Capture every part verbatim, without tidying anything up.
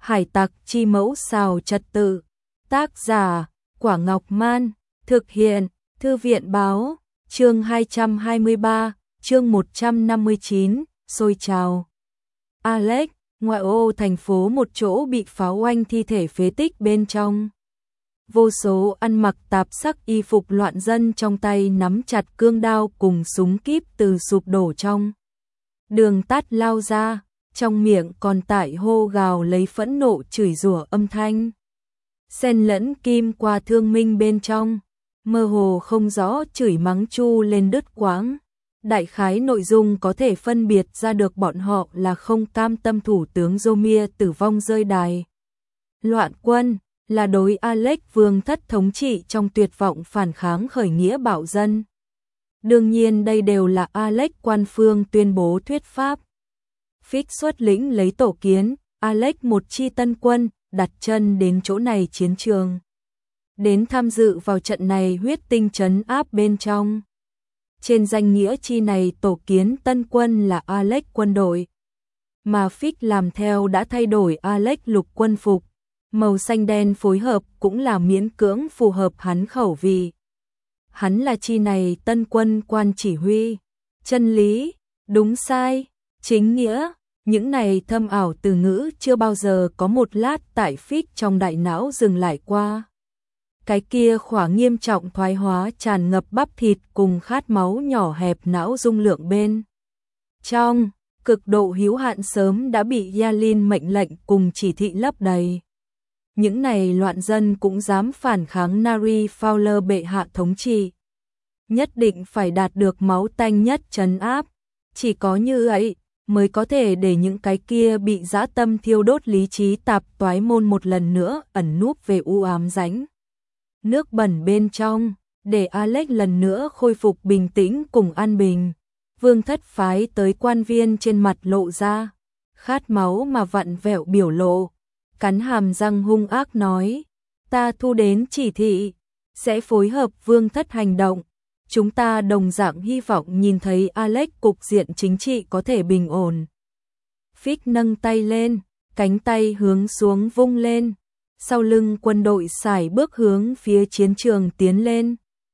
Hải tặc chi mẫu xào trật tự. Tác giả Quả Ngọc Man. Thực hiện Thư viện Báo. Chương hai trăm hai mươi ba, chương một trăm năm mươi chín, xôi trào. Alex, ngoại ô thành phố, một chỗ bị pháo oanh thi thể phế tích bên trong. Vô số ăn mặc tạp sắc y phục loạn dân trong tay nắm chặt cương đao cùng súng kíp từ sụp đổ trong đường tắt lao ra, trong miệng còn tại hô gào lấy phẫn nộ chửi rủa âm thanh. Xen lẫn kim qua thương minh bên trong, mơ hồ không rõ chửi mắng chu lên đứt quãng. Đại khái nội dung có thể phân biệt ra được bọn họ là không cam tâm thủ tướng Zomir tử vong rơi đài loạn quân, là đối Alex vương thất thống trị trong tuyệt vọng phản kháng khởi nghĩa bạo dân. Đương nhiên đây đều là Alex quan phương tuyên bố thuyết pháp. Fix xuất lĩnh lấy tổ kiến, Alex một chi tân quân, đặt chân đến chỗ này chiến trường. Đến tham dự vào trận này huyết tinh trấn áp bên trong. Trên danh nghĩa chi này tổ kiến tân quân là Alex quân đội. Mà Fix làm theo đã thay đổi Alex lục quân phục. Màu xanh đen phối hợp cũng là miễn cưỡng phù hợp hắn khẩu vị. Hắn là chi này tân quân quan chỉ huy. Chân lý, đúng sai, chính nghĩa, những này thâm ảo từ ngữ chưa bao giờ có một lát tại Fix trong đại não dừng lại qua. Cái kia khỏa nghiêm trọng thoái hóa tràn ngập bắp thịt cùng khát máu nhỏ hẹp não dung lượng bên trong, cực độ hữu hạn sớm đã bị Yalin mệnh lệnh cùng chỉ thị lấp đầy. Những này loạn dân cũng dám phản kháng Nari Fowler bệ hạ thống trị. Nhất định phải đạt được máu tanh nhất trấn áp. Chỉ có như vậy mới có thể để những cái kia bị dã tâm thiêu đốt lý trí tạp toái môn một lần nữa ẩn núp về u ám rãnh nước bẩn bên trong, để Alex lần nữa khôi phục bình tĩnh cùng an bình. Vương thất phái tới quan viên trên mặt lộ ra khát máu mà vặn vẹo biểu lộ, cắn hàm răng hung ác nói: ta thu đến chỉ thị, sẽ phối hợp vương thất hành động. Chúng ta đồng dạng hy vọng nhìn thấy Alex cục diện chính trị có thể bình ổn. Fix nâng tay lên, cánh tay hướng xuống vung lên. Sau lưng quân đội sải bước hướng phía chiến trường tiến lên.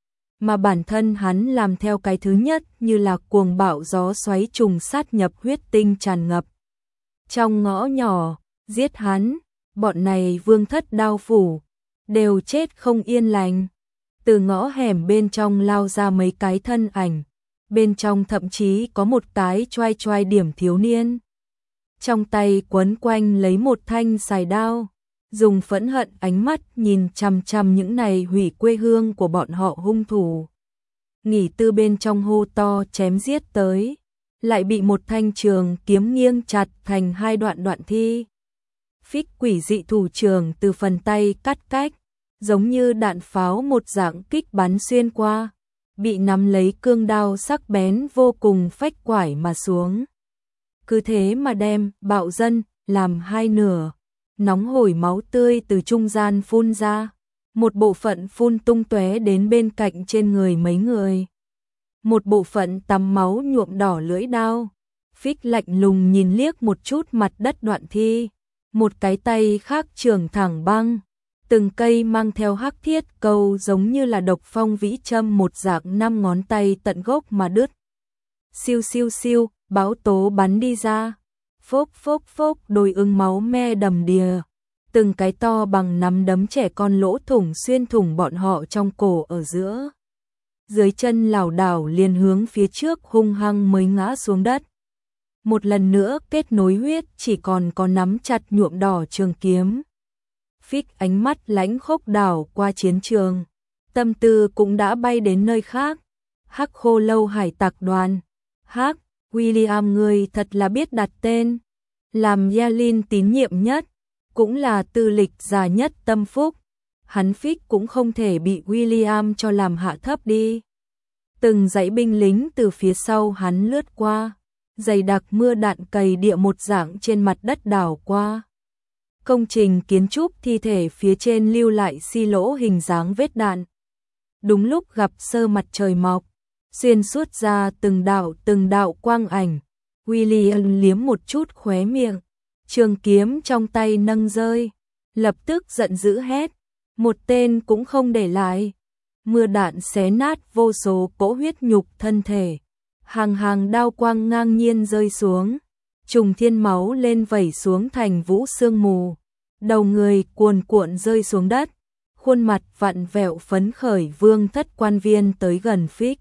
Mà bản thân hắn làm theo cái thứ nhất, như là cuồng bạo gió xoáy trùng sát nhập huyết tinh tràn ngập. Trong ngõ nhỏ, giết hắn, bọn này vương thất đao phủ, đều chết không yên lành. Từ ngõ hẻm bên trong lao ra mấy cái thân ảnh, bên trong thậm chí có một cái choai choai điểm thiếu niên. Trong tay quấn quanh lấy một thanh xài đao, dùng phẫn hận ánh mắt nhìn chằm chằm những này hủy quê hương của bọn họ hung thủ. Nghỉ tư bên trong hô to chém giết tới, lại bị một thanh trường kiếm nghiêng chặt thành hai đoạn đoạn thi. Fix quỷ dị thủ trường từ phần tay cắt cách, giống như đạn pháo một dạng kích bắn xuyên qua, bị nắm lấy cương đao sắc bén vô cùng phách quải mà xuống. Cứ thế mà đem bạo dân làm hai nửa, nóng hổi máu tươi từ trung gian phun ra, một bộ phận phun tung tóe đến bên cạnh trên người mấy người. Một bộ phận tắm máu nhuộm đỏ lưỡi đao. Fix lạnh lùng nhìn liếc một chút mặt đất đoạn thi, một cái tay khác trường thẳng băng. Từng cây mang theo hắc thiết câu giống như là độc phong vĩ châm một dạng năm ngón tay tận gốc mà đứt. Siêu siêu siêu, báo tố bắn đi ra. Phốc phốc phốc, đôi ưng máu me đầm đìa. Từng cái to bằng nắm đấm trẻ con lỗ thủng xuyên thủng bọn họ trong cổ ở giữa. Dưới chân lảo đảo liền hướng phía trước hung hăng mới ngã xuống đất. Một lần nữa kết nối huyết, chỉ còn có nắm chặt nhuộm đỏ trường kiếm. Fix ánh mắt lãnh khốc đảo qua chiến trường, tâm tư cũng đã bay đến nơi khác. Hắc Khô Lâu hải tặc đoàn. Hắc, William ngươi thật là biết đặt tên. Làm Yalin tín nhiệm nhất, cũng là tư lịch già nhất tâm phúc. Hắn Fix cũng không thể bị William cho làm hạ thấp đi. Từng dãy binh lính từ phía sau hắn lướt qua, dày đặc mưa đạn cày địa một dạng trên mặt đất đảo qua. Công trình kiến trúc thi thể phía trên lưu lại xi lỗ hình dáng vết đạn. Đúng lúc gặp sơ mặt trời mọc, xuyên suốt ra từng đạo từng đạo quang ảnh. William liếm một chút khóe miệng, trường kiếm trong tay nâng rơi, lập tức giận dữ hét, một tên cũng không để lại. Mưa đạn xé nát vô số cỗ huyết nhục thân thể, hàng hàng đao quang ngang nhiên rơi xuống, trùng thiên máu lên vẩy xuống thành vũ sương mù, đầu người cuồn cuộn rơi xuống đất, khuôn mặt vặn vẹo phấn khởi. Vương thất quan viên tới gần Phích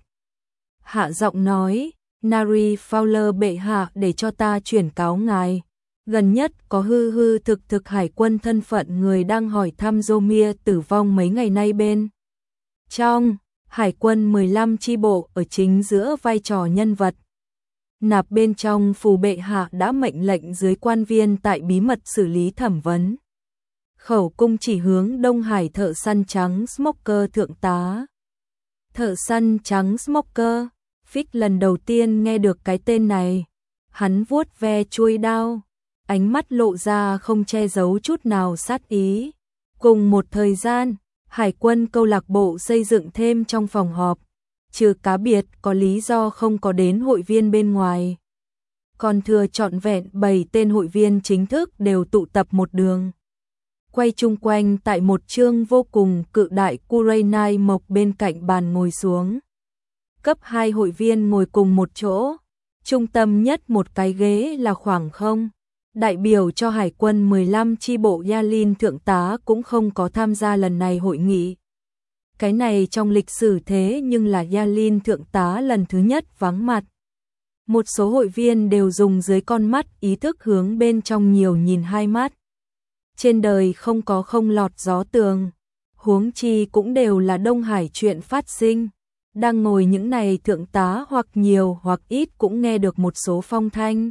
hạ giọng nói, Nari Fowler bệ hạ, để cho ta chuyển cáo ngài. Gần nhất có hư hư thực thực hải quân thân phận người đang hỏi thăm Zomir tử vong mấy ngày nay bên trong hải quân mười lăm chi bộ ở chính giữa vai trò nhân vật. Nạp bên trong phù bệ hạ đã mệnh lệnh dưới quan viên tại bí mật xử lý thẩm vấn. Khẩu cung chỉ hướng Đông Hải thợ săn trắng Smoker thượng tá. Thợ săn trắng Smoker, Phích lần đầu tiên nghe được cái tên này. Hắn vuốt ve chuôi đao, ánh mắt lộ ra không che giấu chút nào sát ý. Cùng một thời gian, Hải quân câu lạc bộ xây dựng thêm trong phòng họp, trừ cá biệt có lý do không có đến hội viên bên ngoài. Còn thừa trọn vẹn bảy tên hội viên chính thức đều tụ tập một đường. Quay chung quanh tại một chương vô cùng cự đại Kurenai mộc bên cạnh bàn ngồi xuống. Cấp hai hội viên ngồi cùng một chỗ, trung tâm nhất một cái ghế là khoảng không. Đại biểu cho hải quân mười lăm chi bộ Yalin thượng tá cũng không có tham gia lần này hội nghị. Cái này trong lịch sử thế nhưng là Yalin thượng tá lần thứ nhất vắng mặt. Một số hội viên đều dùng dưới con mắt ý thức hướng bên trong nhiều nhìn hai mắt. Trên đời không có không lọt gió tường, huống chi cũng đều là Đông Hải chuyện phát sinh. Đang ngồi những này thượng tá hoặc nhiều hoặc ít cũng nghe được một số phong thanh.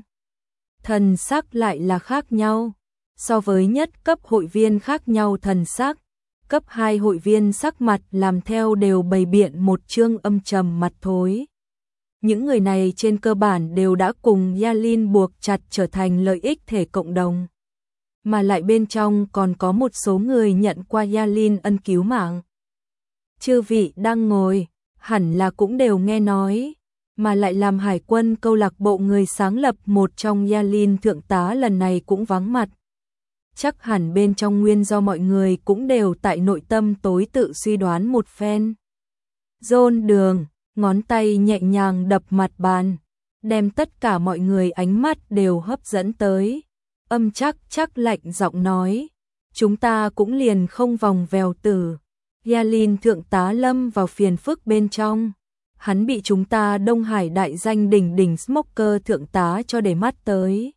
Thần sắc lại là khác nhau. So với nhất cấp hội viên khác nhau thần sắc, cấp hai hội viên sắc mặt làm theo đều bày biện một chương âm trầm mặt thối. Những người này trên cơ bản đều đã cùng Yalin buộc chặt trở thành lợi ích thể cộng đồng. Mà lại bên trong còn có một số người nhận qua Yalin ân cứu mạng. Chư vị đang ngồi, hẳn là cũng đều nghe nói, mà lại làm hải quân câu lạc bộ người sáng lập một trong Yalin thượng tá lần này cũng vắng mặt. Chắc hẳn bên trong nguyên do mọi người cũng đều tại nội tâm tối tự suy đoán một phen. John Đường, ngón tay nhẹ nhàng đập mặt bàn, đem tất cả mọi người ánh mắt đều hấp dẫn tới. Âm chắc chắc lạnh giọng nói, chúng ta cũng liền không vòng vèo tử. Yalin thượng tá lâm vào phiền phức bên trong. Hắn bị chúng ta Đông Hải đại danh đỉnh đỉnh Smoker thượng tá cho để mắt tới.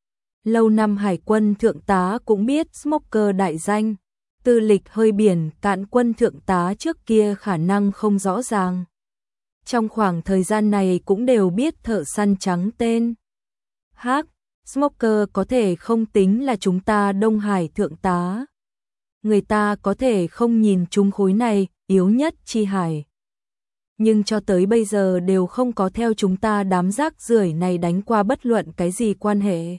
Lâu năm hải quân thượng tá cũng biết Smoker đại danh, tư lịch hơi biển cạn quân thượng tá trước kia khả năng không rõ ràng. Trong khoảng thời gian này cũng đều biết thợ săn trắng tên. Hắc, Smoker có thể không tính là chúng ta Đông Hải thượng tá. Người ta có thể không nhìn chúng khối này, yếu nhất chi hải. Nhưng cho tới bây giờ đều không có theo chúng ta đám rác rưởi này đánh qua bất luận cái gì quan hệ.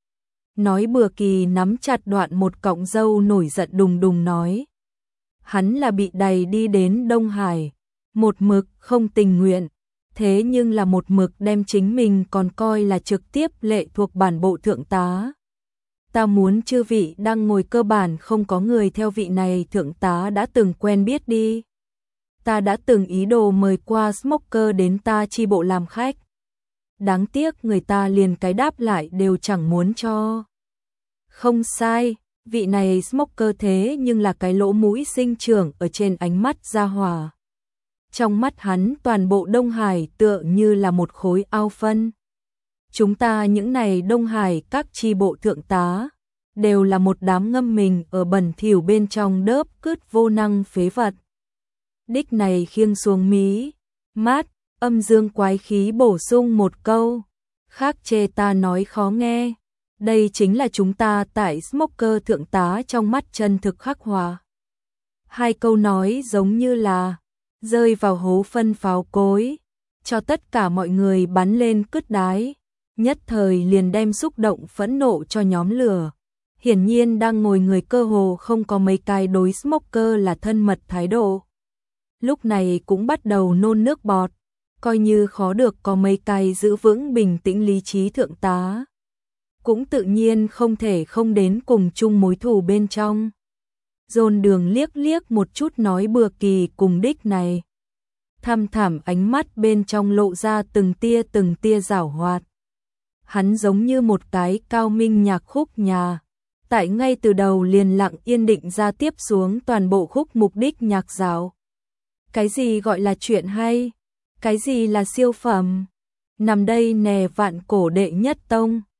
Nói bừa Kỳ nắm chặt đoạn một cọng râu nổi giận đùng đùng nói. Hắn là bị đày đi đến Đông Hải, một mực không tình nguyện, thế nhưng là một mực đem chính mình còn coi là trực tiếp lệ thuộc bản bộ thượng tá. Ta muốn chư vị đang ngồi cơ bản không có người theo vị này thượng tá đã từng quen biết đi. Ta đã từng ý đồ mời qua Smoker đến ta chi bộ làm khách. Đáng tiếc người ta liền cái đáp lại đều chẳng muốn cho. Không sai, vị này Smoker thế nhưng là cái lỗ mũi sinh trưởng ở trên ánh mắt gia hỏa. Trong mắt hắn toàn bộ Đông Hải tựa như là một khối ao phân. Chúng ta những này Đông Hải các chi bộ thượng tá, đều là một đám ngâm mình ở bẩn thỉu bên trong đớp cứt vô năng phế vật. Đích này khiêng xuống mí, mát, âm dương quái khí bổ sung một câu, khác chê ta nói khó nghe. Đây chính là chúng ta tại Smoker thượng tá trong mắt chân thực khắc hòa. Hai câu nói giống như là rơi vào hố phân pháo cối, cho tất cả mọi người bắn lên cứt đái, nhất thời liền đem xúc động phẫn nộ cho nhóm lửa. Hiển nhiên đang ngồi người cơ hồ không có mấy cái đối Smoker là thân mật thái độ. Lúc này cũng bắt đầu nôn nước bọt, coi như khó được có mấy cái giữ vững bình tĩnh lý trí thượng tá. cũng tự nhiên không thể không đến cùng chung mối thù bên trong. Dồn Đường liếc liếc một chút nói bừa kỳ cùng đích này. Thăm thẳm ánh mắt bên trong lộ ra từng tia từng tia giảo hoạt. Hắn giống như một cái cao minh nhạc khúc nhà. Tại ngay từ đầu liền lặng yên định ra tiếp xuống toàn bộ khúc mục đích nhạc giáo. Cái gì gọi là chuyện hay? Cái gì là siêu phẩm? Nằm đây nè vạn cổ đệ nhất tông.